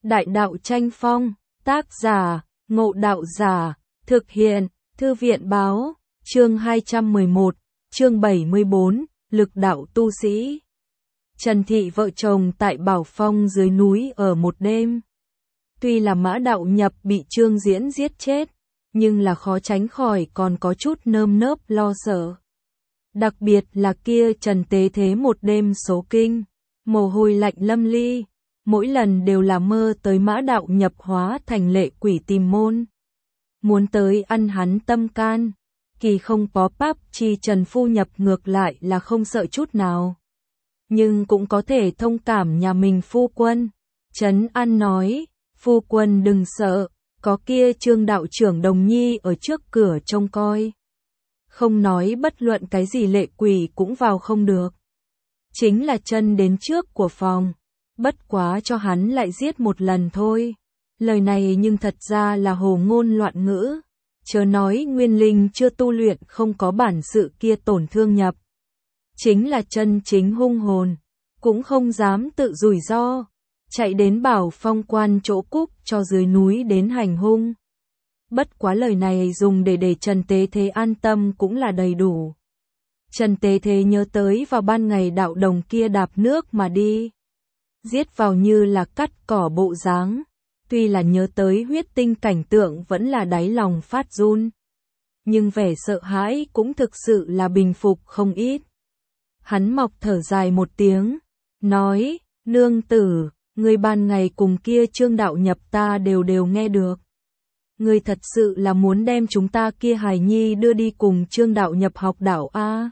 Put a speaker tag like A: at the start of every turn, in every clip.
A: Đại đạo tranh phong, tác giả, Ngộ Đạo Giả, thực hiện, Thư viện báo, chương 211, chương 74, lực đạo tu sĩ. Trần Thị vợ chồng tại Bảo Phong dưới núi ở một đêm. Tuy là Mã Đạo Nhập bị Trương Diễn giết chết, nhưng là khó tránh khỏi còn có chút nơm nớp lo sợ. Đặc biệt là kia Trần Tế Thế một đêm số kinh, mồ hôi lạnh lâm ly, mỗi lần đều là mơ tới Mã Đạo Nhập hóa thành lệ quỷ tìm môn. Muốn tới ăn hắn tâm can, kỳ không bó bắp chi Trần Phu Nhập ngược lại là không sợ chút nào. Nhưng cũng có thể thông cảm nhà mình phu quân. Trấn An nói, phu quân đừng sợ, có kia Trương đạo trưởng Đồng Nhi ở trước cửa trông coi. Không nói bất luận cái gì lệ quỷ cũng vào không được. Chính là chân đến trước của phòng, bất quá cho hắn lại giết một lần thôi. Lời này nhưng thật ra là hồ ngôn loạn ngữ, chớ nói nguyên linh chưa tu luyện không có bản sự kia tổn thương Nhập. Chính là chân chính hung hồn, cũng không dám tự rủi ro, chạy đến Bảo Phong quan chỗ cúc cho dưới núi đến hành hung. Bất quá lời này dùng để Trần Tế Thế an tâm cũng là đầy đủ. Trần Tế Thế nhớ tới vào ban ngày đạo đồng kia đạp nước mà đi, giết vào như là cắt cỏ bộ dáng, tuy là nhớ tới huyết tinh cảnh tượng vẫn là đáy lòng phát run. Nhưng vẻ sợ hãi cũng thực sự là bình phục không ít. Hắn mọc thở dài một tiếng, nói, nương tử, người ban ngày cùng kia Trương đạo Nhập ta đều nghe được. Người thật sự là muốn đem chúng ta kia hài nhi đưa đi cùng Trương đạo Nhập học đạo a?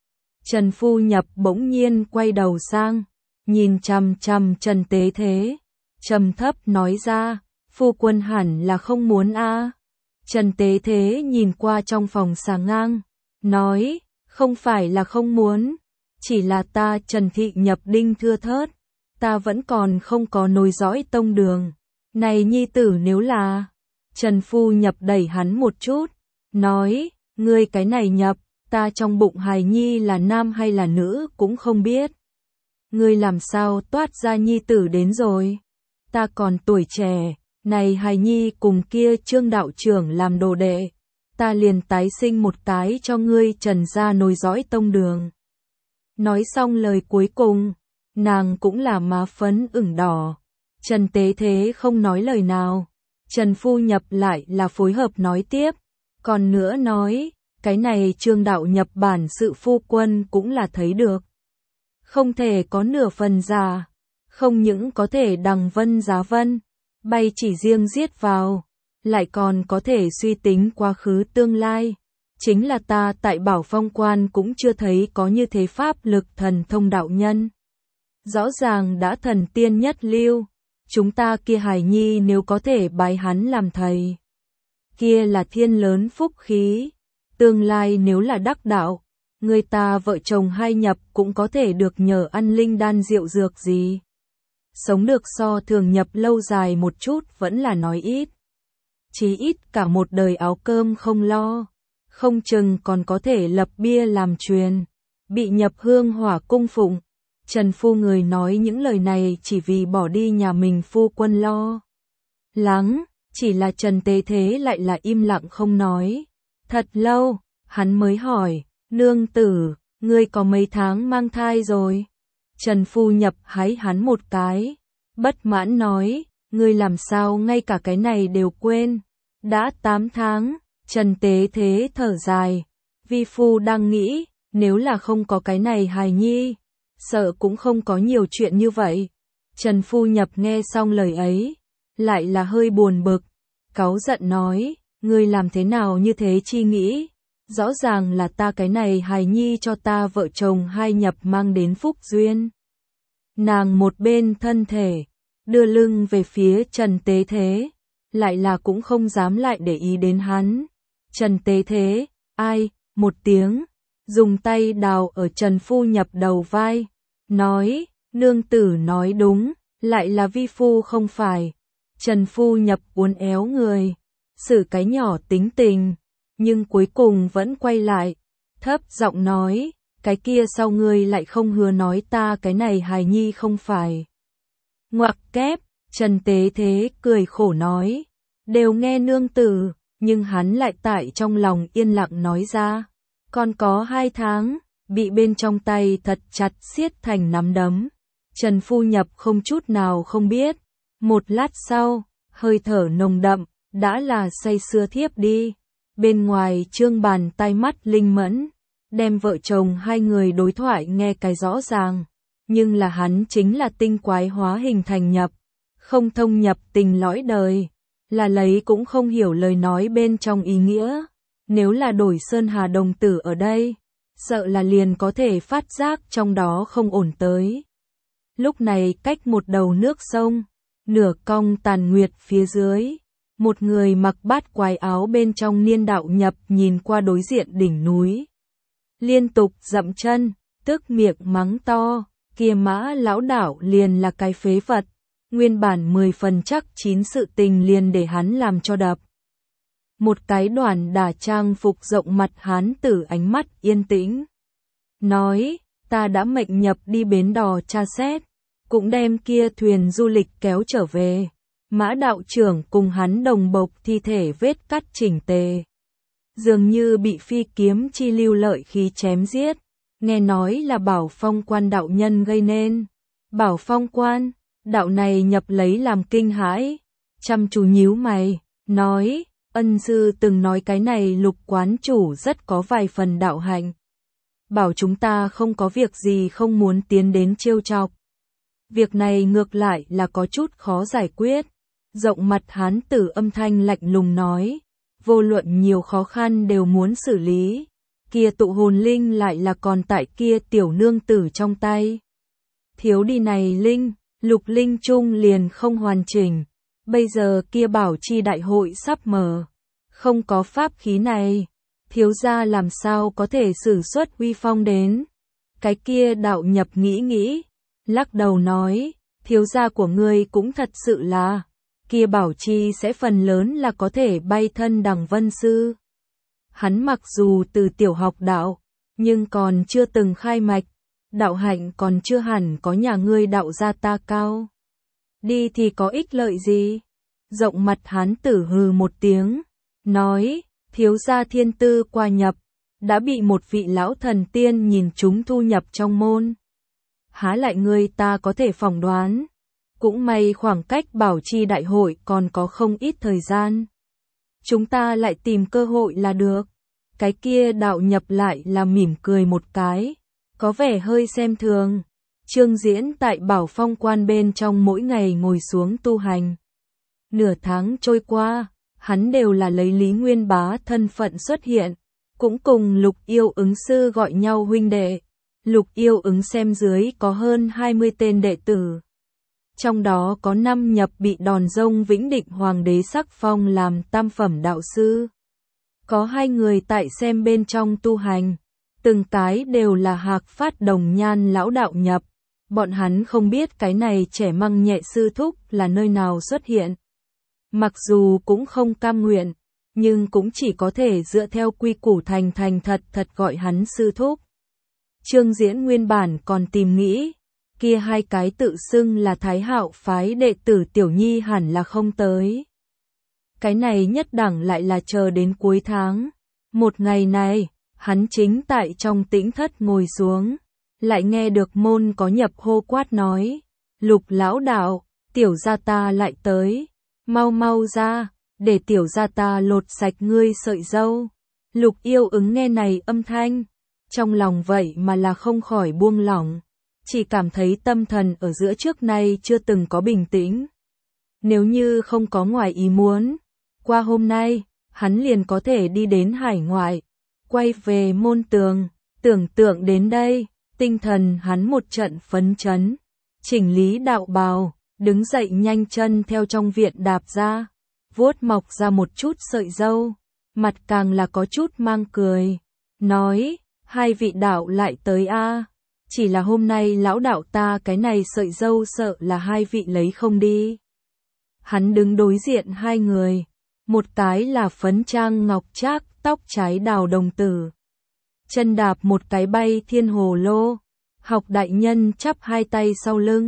A: Trần Phu Nhập bỗng nhiên quay đầu sang, nhìn chằm chằm Trần Tế Thế, trầm thấp nói ra, phu quân hẳn là không muốn a. Trần Tế Thế nhìn qua trong phòng xà ngang, nói, không phải là không muốn, chỉ là ta Trần Thị nhập đinh thưa thớt, ta vẫn còn không có nối dõi tông đường. Này nhi tử nếu là... Trần Phu Nhập đẩy hắn một chút, nói, ngươi cái này Nhập, ta trong bụng hài nhi là nam hay là nữ cũng không biết. Ngươi làm sao toát ra nhi tử đến rồi? Ta còn tuổi trẻ, này hài nhi cùng kia Trương đạo trưởng làm đồ đệ, ta liền tái sinh một cái cho ngươi Trần gia nối dõi tông đường. Nói xong lời cuối cùng, nàng cũng là má phấn ửng đỏ. Trần Tế Thế không nói lời nào. Trần Phu Nhập lại là phối hợp nói tiếp, còn nữa nói, cái này Trương đạo Nhập bản sự phu quân cũng là thấy được. Không thể có nửa phần giả, không những có thể đằng vân giá vân, bay chỉ riêng giết vào, lại còn có thể suy tính quá khứ tương lai. Chính là ta tại Bảo Phong quan cũng chưa thấy có như thế pháp lực thần thông đạo nhân. Rõ ràng đã thần tiên nhất lưu. Chúng ta kia hài nhi nếu có thể bái hắn làm thầy, kia là thiên lớn phúc khí. Tương lai nếu là đắc đạo, người ta vợ chồng hai Nhập cũng có thể được nhờ ăn linh đan rượu dược gì. Sống được so thường Nhập lâu dài một chút vẫn là nói ít. Chí ít cả một đời áo cơm không lo, không chừng còn có thể lập bia làm truyền, bị Nhập hương hỏa cung phụng. Trần Phu người nói những lời này chỉ vì bỏ đi nhà mình phu quân lo lắng, chỉ là Trần Tế Thế lại là im lặng không nói. Thật lâu, hắn mới hỏi, nương tử, ngươi có mấy tháng mang thai rồi? Trần Phu Nhập hái hắn một cái, bất mãn nói, ngươi làm sao ngay cả cái này đều quên, đã 8 tháng, Trần Tế Thế thở dài, vi phu đang nghĩ, nếu là không có cái này hài nhi, sợ cũng không có nhiều chuyện như vậy. Trần Phu Nhập nghe xong lời ấy, lại là hơi buồn bực, cáu giận nói, ngươi làm thế nào như thế chi nghĩ, rõ ràng là ta cái này hài nhi cho ta vợ chồng hai Nhập mang đến phúc duyên. Nàng một bên thân thể, đưa lưng về phía Trần Tế Thế, lại là cũng không dám lại để ý đến hắn. Trần Tế Thế, ai, một tiếng, dùng tay đào ở Trần Phu Nhập đầu vai, nói, nương tử nói đúng, lại là vi phu không phải. Trần Phu Nhập uốn éo người, xử cái nhỏ tính tình, nhưng cuối cùng vẫn quay lại, thấp giọng nói, cái kia sau ngươi lại không hứa nói ta cái này hài nhi không phải. Ngoặc kép, Trần Tế Thế cười khổ nói, đều nghe nương tử, nhưng hắn lại tại trong lòng yên lặng nói ra, còn có 2 tháng, bị bên trong tay thật chặt siết thành nắm đấm. Trần Phu Nhập không chút nào không biết, một lát sau, hơi thở nồng đậm, đã là say sưa thiếp đi. Bên ngoài Trương bàn tay mắt linh mẫn, đem vợ chồng hai người đối thoại nghe cái rõ ràng, nhưng là hắn chính là tinh quái hóa hình thành nhập, không thông nhập tình lõi đời, là lấy cũng không hiểu lời nói bên trong ý nghĩa. Nếu là đổi Sơn Hà đồng tử ở đây, sợ là liền có thể phát giác trong đó không ổn tới. Lúc này cách một đầu nước sông, nửa cong tàn nguyệt phía dưới, một người mặc bát quái áo bên trong niên đạo nhập nhìn qua đối diện đỉnh núi. Liên tục dậm chân, tức miệng mắng to, kia Mã lão đảo liền là cái phế vật, nguyên bản 10 phần chắc 9 sự tình liền để hắn làm cho đập. Một cái đoàn đả trang phục rộng mặt hán tử ánh mắt yên tĩnh. Nói, ta đã mệnh nhập đi bến đò tra xét, cũng đem kia thuyền du lịch kéo trở về. Mã đạo trưởng cùng hắn đồng bộc thi thể vết cắt chỉnh tề. Dường như bị phi kiếm chi lưu lợi khí chém giết. Nghe nói là Bảo Phong Quan đạo nhân gây nên. Bảo Phong Quan, đạo này nhập lấy làm kinh hãi. Chăm chú nhíu mày, nói, ân sư từng nói cái này Lục quán chủ rất có vài phần đạo hạnh. Bảo chúng ta không có việc gì không muốn tiến đến trêu chọc. Việc này ngược lại là có chút khó giải quyết. Rộng mặt hán tử âm thanh lạnh lùng nói, vô luận nhiều khó khăn đều muốn xử lý, kia tụ hồn linh lại là còn tại kia tiểu nương tử trong tay. Thiếu đi này linh, lục linh chung liền không hoàn chỉnh, bây giờ kia bảo chi đại hội sắp mở, không có pháp khí này, thiếu gia làm sao có thể sử xuất uy phong đến. Cái kia đạo nhập nghĩ, lắc đầu nói, thiếu gia của ngươi cũng thật sự là, kia bảo chi sẽ phần lớn là có thể bay thân đằng vân sư. Hắn mặc dù từ tiểu học đạo, nhưng còn chưa từng khai mạch, đạo hạnh còn chưa hẳn có nhà ngươi đạo gia ta cao. Đi thì có ích lợi gì? Rộng mặt hán tử hừ một tiếng, nói, thiếu gia thiên tư qua nhập, đã bị một vị lão thần tiên nhìn chúng thu nhập trong môn. Há lại ngươi ta có thể phỏng đoán. Cũng may khoảng cách bảo chi đại hội còn có không ít thời gian. Chúng ta lại tìm cơ hội là được. Cái kia đạo nhập lại là mỉm cười một cái, có vẻ hơi xem thường. Trương Diễn tại Bảo Phong Quan bên trong mỗi ngày ngồi xuống tu hành. Nửa tháng trôi qua, hắn đều là lấy Lý Nguyên Bá thân phận xuất hiện, cũng cùng Lục Yêu Ứng sư gọi nhau huynh đệ. Lục Yêu Ứng xem dưới có hơn 20 tên đệ tử. Trong đó có 5 nhập bị đòn rông Vĩnh Định Hoàng đế sắc phong làm tam phẩm đạo sư. Có 2 người tại xem bên trong tu hành, từng cái đều là Hạc Phát Đồng Nhan lão đạo nhập. Bọn hắn không biết cái này trẻ măng nhẹ sư thúc là nơi nào xuất hiện. Mặc dù cũng không cam nguyện, nhưng cũng chỉ có thể dựa theo quy củ thành thật gọi hắn sư thúc. Trương Diễn nguyên bản còn tìm nghĩ, kia 2 cái tự xưng là Thái Hạo phái đệ tử Tiểu Nhi hẳn là không tới. Cái này nhất đẳng lại là chờ đến cuối tháng. Một ngày này, hắn chính tại trong tĩnh thất ngồi xuống, lại nghe được môn có nhập hô quát nói, Lục lão đạo, tiểu gia ta lại tới, mau ra, để tiểu gia ta lột sạch ngươi sợi râu. Lục Yêu Ứng nghe này âm thanh, trong lòng vậy mà là không khỏi buông lỏng. Chỉ cảm thấy tâm thần ở giữa trước nay chưa từng có bình tĩnh. Nếu như không có ngoài ý muốn, qua hôm nay, hắn liền có thể đi đến hải ngoại, quay về môn tường, tưởng tượng đến đây, tinh thần hắn một trận phấn chấn, chỉnh lý đạo bào, đứng dậy nhanh chân theo trong viện đạp ra, vuốt mọc ra một chút sợi râu, mặt càng là có chút mang cười, nói, 2 vị đạo lại tới a. Chỉ là hôm nay lão đạo ta cái này sợi râu sợ là 2 vị lấy không đi. Hắn đứng đối diện 2 người, một cái là phấn trang ngọc trác, tóc trái đào đồng tử. Chân đạp một cái bay thiên hồ lô, Học đại nhân chắp 2 tay sau lưng,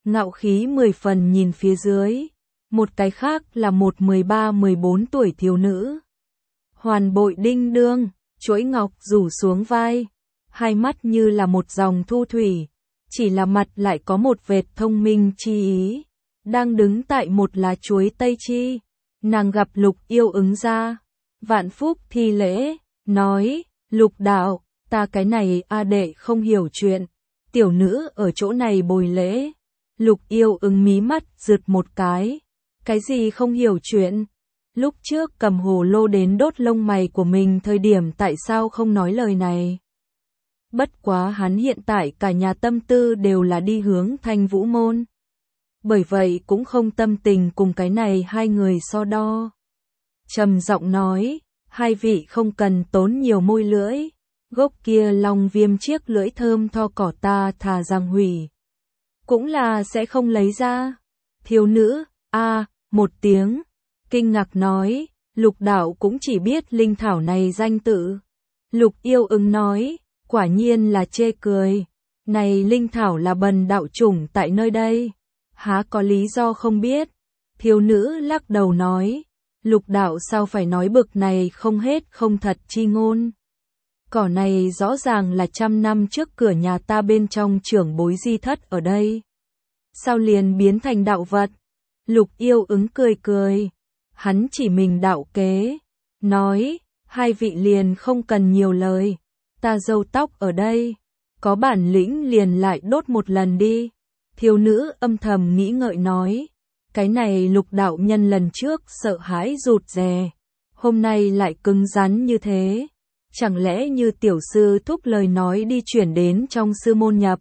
A: ngạo khí 10 phần nhìn phía dưới. Một cái khác là một 13-14 tuổi thiếu nữ. Hoàn bội đinh đương, chuỗi ngọc rủ xuống vai, hai mắt như là một dòng thu thủy, chỉ là mặt lại có một vệt thông minh chi ý, đang đứng tại một lá chuối tây chi. Nàng gặp Lục Yêu ứng ra, vạn phúc thi lễ, nói, Lục đạo, ta cái này a đệ không hiểu chuyện, tiểu nữ ở chỗ này bồi lễ. Lục Yêu ứng mí mắt rượt một cái gì không hiểu chuyện? Lúc trước cầm hồ lô đến đốt lông mày của mình thời điểm tại sao không nói lời này? Bất quá hắn hiện tại cả nhà tâm tư đều là đi hướng Thanh Vũ môn. Bởi vậy cũng không tâm tình cùng cái này hai người so đo. Trầm giọng nói, hai vị không cần tốn nhiều môi lưỡi, gốc kia long viêm chiếc lưỡi thơm tho cỏ ta thà rằng hủy. Cũng là sẽ không lấy ra. Thiếu nữ, một tiếng, kinh ngạc nói, Lục đạo cũng chỉ biết linh thảo này danh tự. Lục Yêu ứng nói, quả nhiên là chê cười. Này linh thảo là bần đạo chủng tại nơi đây. Há có lý do không biết. Thiếu nữ lắc đầu nói, Lục đạo sao phải nói bực này không hết không thật chi ngôn. Cỏ này rõ ràng là 100 năm trước cửa nhà ta bên trong trưởng bối di thất ở đây. Sao liền biến thành đạo vật? Lục Yêu ứng cười cười. Hắn chỉ mình đạo kế. Nói, hai vị liền không cần nhiều lời. Ta râu tóc ở đây. Có bản lĩnh liền lại đốt một lần đi. Thiếu nữ âm thầm nghĩ ngợi nói. Cái này Lục đạo nhân lần trước sợ hãi rụt rè. Hôm nay lại cứng rắn như thế. Chẳng lẽ như tiểu sư thúc lời nói đi chuyển đến trong sư môn nhập.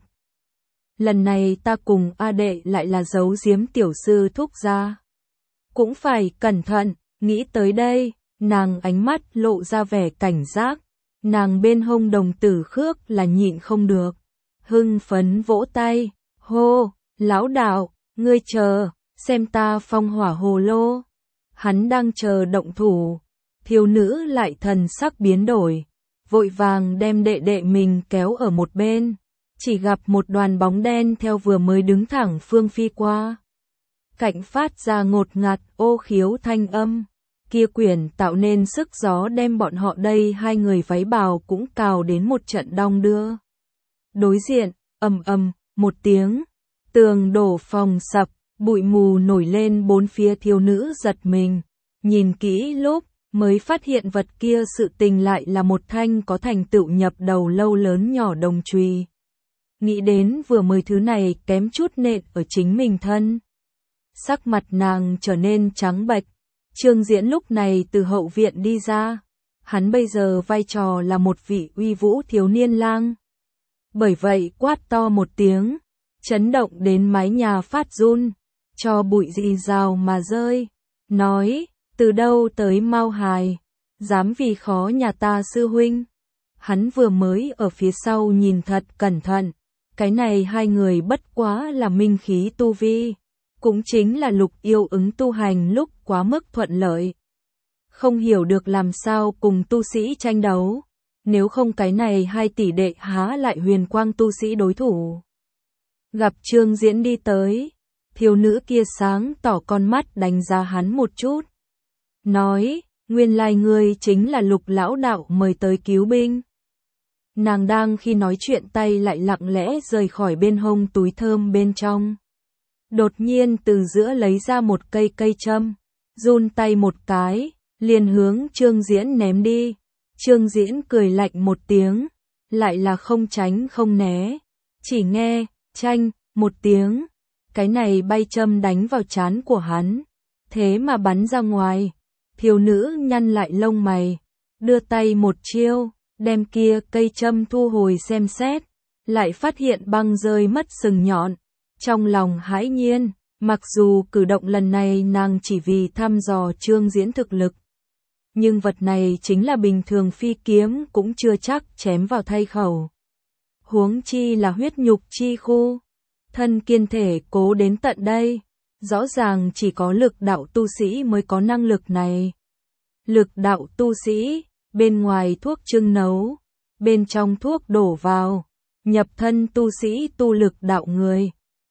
A: Lần này ta cùng A đệ lại là giấu giếm tiểu sư thúc ra. Cũng phải cẩn thận, nghĩ tới đây, nàng ánh mắt lộ ra vẻ cảnh giác. Nàng bên hông đồng tử khước là nhịn không được. Hưng phấn vỗ tay, hô, lão đạo, ngươi chờ, xem ta phong hỏa hồ lô. Hắn đang chờ động thủ, thiếu nữ lại thần sắc biến đổi. Vội vàng đem đệ đệ mình kéo ở một bên. Chỉ gặp một đoàn bóng đen theo vừa mới đứng thẳng phương phi qua. Cạnh phát ra ngột ngạt ô khiếu thanh âm. Kia quyển tạo nên sức gió đem bọn họ đây hai người váy bào cũng cào đến một trận đong đưa. Đối diện, ầm một tiếng. Tường đổ phòng sập, bụi mù nổi lên bốn phía thiếu nữ giật mình. Nhìn kỹ lúc mới phát hiện vật kia sự tình lại là một thanh có thành tựu nhập đầu lâu lớn nhỏ đồng chùy. Nghĩ đến vừa mới thứ này kém chút nện ở chính mình thân. Sắc mặt nàng trở nên trắng bệch. Trương Diễn lúc này từ hậu viện đi ra. Hắn bây giờ vai trò là một vị uy vũ thiếu niên lang. Bởi vậy quát to một tiếng, chấn động đến mái nhà phát run, cho bụi rì rào mà rơi. Nói, từ đâu tới mau hài, dám vì khó nhà ta sư huynh. Hắn vừa mới ở phía sau nhìn thật cẩn thận. Cái này hai người bất quá là minh khí tu vi. Cũng chính là Lục Yêu ứng tu hành lúc quá mức thuận lợi. Không hiểu được làm sao cùng tu sĩ tranh đấu. Nếu không cái này hai tỷ đệ há lại huyền quang tu sĩ đối thủ. Gặp Trương Diễn đi tới. Thiếu nữ kia sáng tỏ con mắt đánh giá hắn một chút. Nói, nguyên lai ngươi chính là Lục lão đạo mời tới cứu binh. Nàng đang khi nói chuyện tay lại lặng lẽ rời khỏi bên hông túi thơm bên trong. Đột nhiên từ giữa lấy ra một cây châm, run tay một cái, liền hướng Trương Diễn ném đi. Trương Diễn cười lạnh một tiếng, lại là không tránh không né. Chỉ nghe, chanh, một tiếng, cái này bay châm đánh vào trán của hắn. Thế mà bắn ra ngoài, thiếu nữ nhăn lại lông mày, đưa tay một chiêu. Đem kia cây châm thu hồi xem xét, lại phát hiện băng rơi mất sừng nhọn. Trong lòng hãi nhiên, mặc dù cử động lần này nàng chỉ vì thăm dò Trương Diễn thực lực. Nhưng vật này chính là bình thường phi kiếm cũng chưa chắc chém vào thay khẩu. Huống chi là huyết nhục chi khu. Thân kiên thể cố đến tận đây, rõ ràng chỉ có lực đạo tu sĩ mới có năng lực này. Lực đạo tu sĩ. Bên ngoài thuốc trưng nấu, bên trong thuốc đổ vào, nhập thân tu sĩ tu lực đạo người.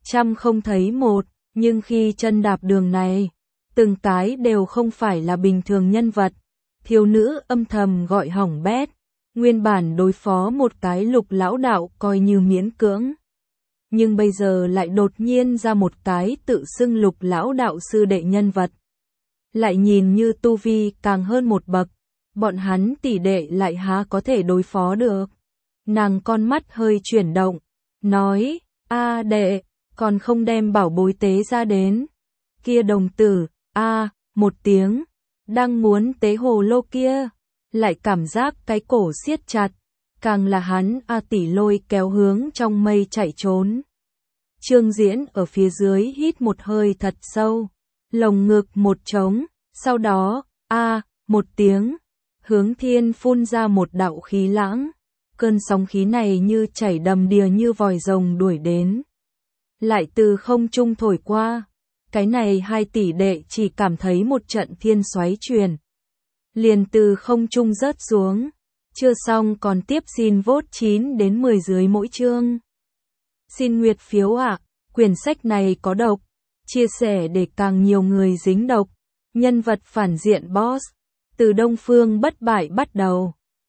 A: trăm không thấy một, nhưng khi chân đạp đường này, từng cái đều không phải là bình thường nhân vật. Thiếu nữ âm thầm gọi hỏng bét, nguyên bản đối phó một cái Lục lão đạo coi như miễn cưỡng. Nhưng bây giờ lại đột nhiên ra một cái tự xưng Lục lão đạo sư đệ nhân vật. Lại nhìn như tu vi càng hơn một bậc, bọn hắn tỷ đệ lại há có thể đối phó được. Nàng con mắt hơi chuyển động, nói, a đệ, còn không đem bảo bối tế ra đến. Kia đồng tử, một tiếng, đang muốn tế hồ lô kia, lại cảm giác cái cổ siết chặt, càng là hắn tỷ lôi kéo hướng trong mây chạy trốn. Trương Diễn ở phía dưới hít một hơi thật sâu, lồng ngực một trống, sau đó, một tiếng, hướng thiên phun ra một đạo khí lãng. Cơn sóng khí này như chảy đầm đìa như vòi rồng đuổi đến. Lại từ không trung thổi qua. Cái này hai tỷ đệ chỉ cảm thấy một trận thiên xoáy truyền. Liền từ không trung rớt xuống. Chưa xong còn tiếp xin vote 9 đến 10 dưới mỗi chương. Xin nguyệt phiếu ạ. Quyển sách này có độc. Chia sẻ để càng nhiều người dính độc. Nhân vật phản diện boss. Từ Đông Phương bất bại bắt đầu.